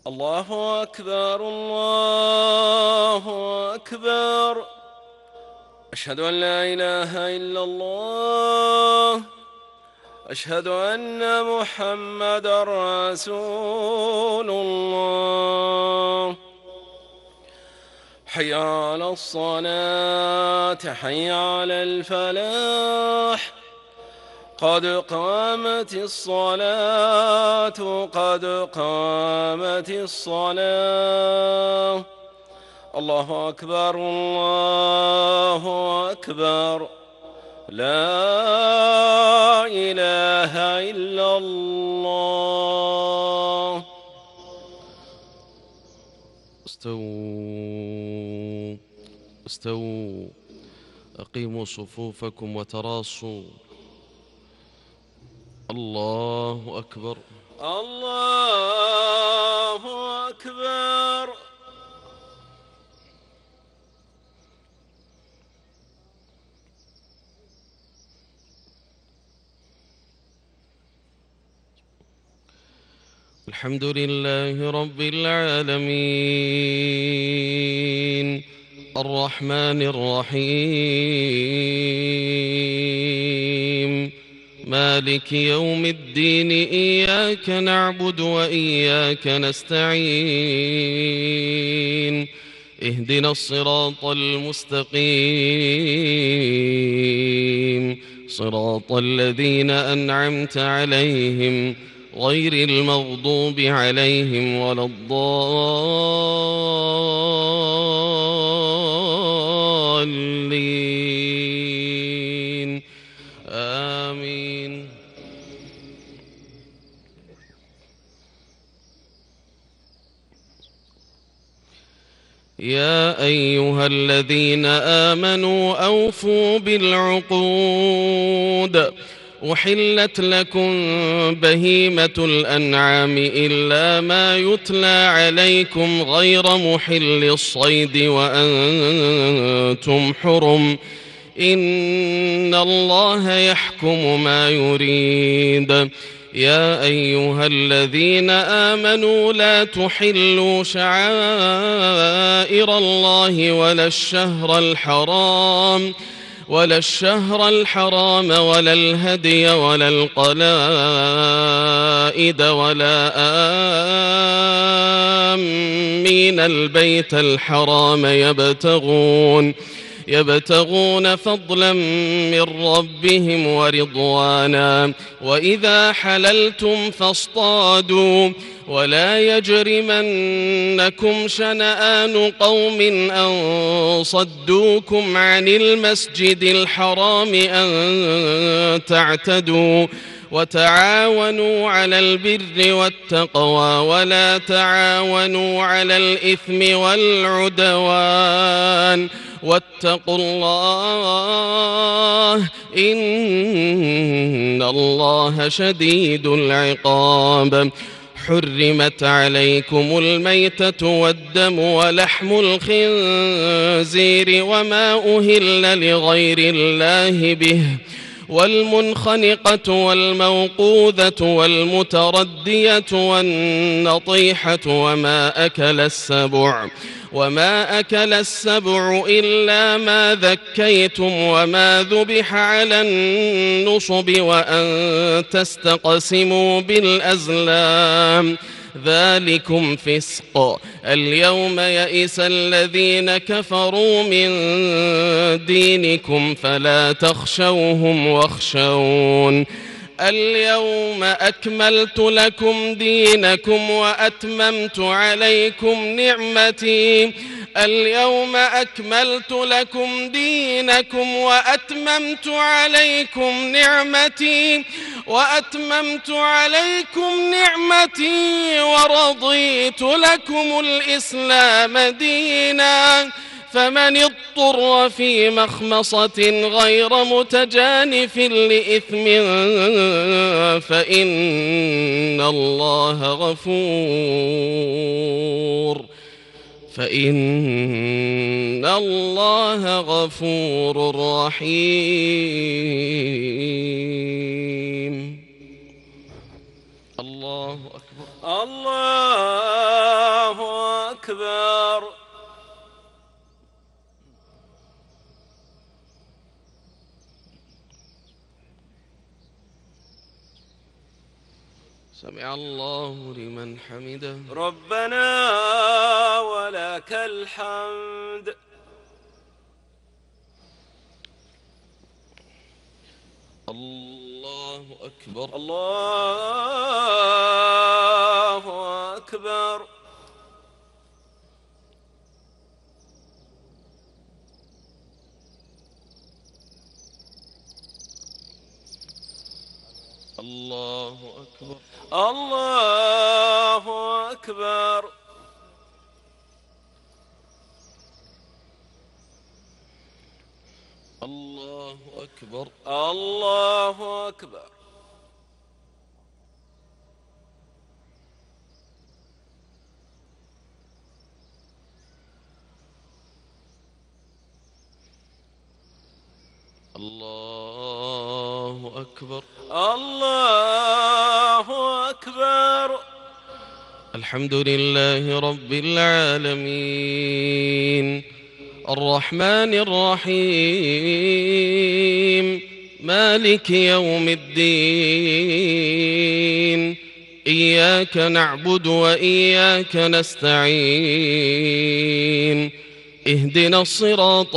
الله أكبر الله أكبر. أشهد أن لا إله إلا الله. أشهد أن محمدًا رسول الله. حي على الصلاة حي على الفلاح. قد قامت الصلاة قد قامت الصلاة. الله أكبر الله أكبر. لا إله إلا الله. استووا استووا، أقيموا صفوفكم وتراصوا. الله أكبر الله أكبر. الحمد لله رب العالمين، الرحمن الرحيم، مالك يوم الدين. إياك نعبد وإياك نستعين. اهدنا الصراط المستقيم، صراط الذين أنعمت عليهم غير المغضوب عليهم ولا الضالين. آمين. يا أيها الذين آمنوا أوفوا بالعقود. أحلت لكم بهيمة الأنعام إلا ما يتلى عليكم غير محل الصيد وأنتم حرم. إن الله يحكم ما يريد. يا أيها الذين آمنوا لا تحلوا شعائر الله ولا الشهر الحرام ولا الهدي ولا القلائد ولا آمين البيت الحرام يبتغون فضلا من ربهم ورضوانا. وإذا حللتم فاصطادوا. ولا يجرمنكم شنآن قوم أن صدوكم عن المسجد الحرام أن تعتدوا. وتعاونوا على البر والتقوى ولا تعاونوا على الإثم والعدوان. واتقوا الله إن الله شديد العقاب. حرمت عليكم الميتة والدم ولحم الخنزير وما أهل لغير الله به، والمنخنقة والموقوذة والمتردية والنطيحة وما أكل السبع إلا ما ذكيتم وما ذبح على النصب وأن تستقسموا بالأزلام، ذلكم فسق. اليوم يئس الذين كفروا من دينكم فلا تخشوهم واخشون. اليوم أكملت لكم دينكم وأتممت عليكم نعمتي. اليوم أكملت لكم دينكم وأتممت عليكم نعمتي ورضيت لكم الإسلام دينا. فمن اضطر في مخمصة غير متجانف لإثم فإن الله غفور رحيم. الله أكبر. الله أكبر. سمع الله لمن حمده. ربنا ولك الحمد. الله أكبر. الله أكبر. الله أكبر. الله أكبر. الله أكبر. الله أكبر. الله أكبر. الله أكبر. الحمد لله رب العالمين الرحمن الرحيم مالك يوم الدين إياك نعبد وإياك نستعين اهدنا الصراط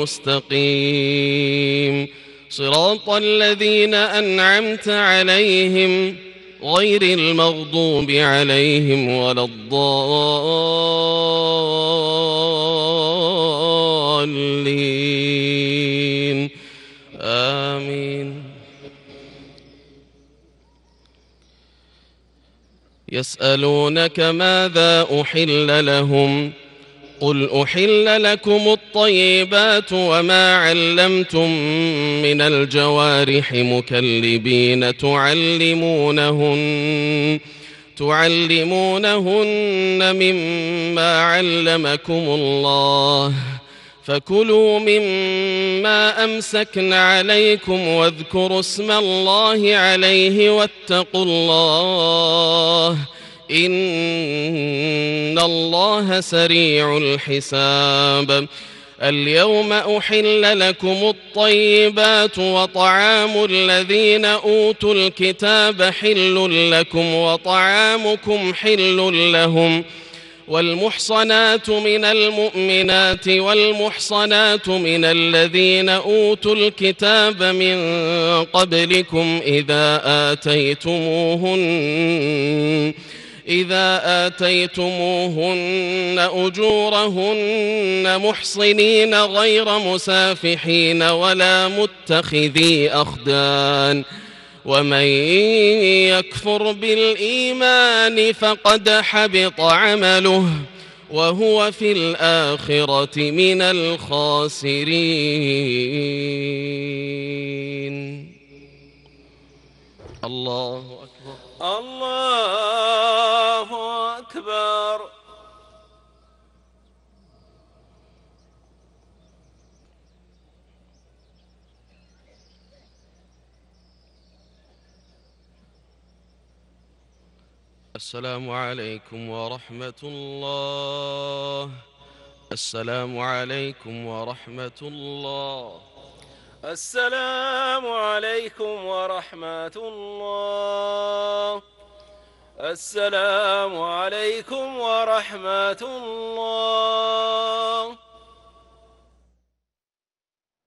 المستقيم صراط الذين أنعمت عليهم غير المغضوب عليهم ولا الضالين آمين. يسألونك ماذا أحل لهم قل أحل لكم الطيبات وما علمتم من الجوارح مكلبين تعلمونهن مما علمكم الله فكلوا مما أمسكن عليكم واذكروا اسم الله عليه واتقوا الله إن الله سريع الحساب. اليوم أحل لكم الطيبات وطعام الذين أوتوا الكتاب حل لكم وطعامكم حل لهم والمحصنات من المؤمنات والمحصنات من الذين أوتوا الكتاب من قبلكم إذا آتيتموهن أجورهن محصنين غير مسافحين ولا متخذي أخدان ومن يكفر بالإيمان فقد حبط عمله وهو في الآخرة من الخاسرين. الله أكبر. الله أكبر. السلام عليكم ورحمة الله. السلام عليكم ورحمة الله. السلام عليكم ورحمة الله. السلام عليكم ورحمة الله.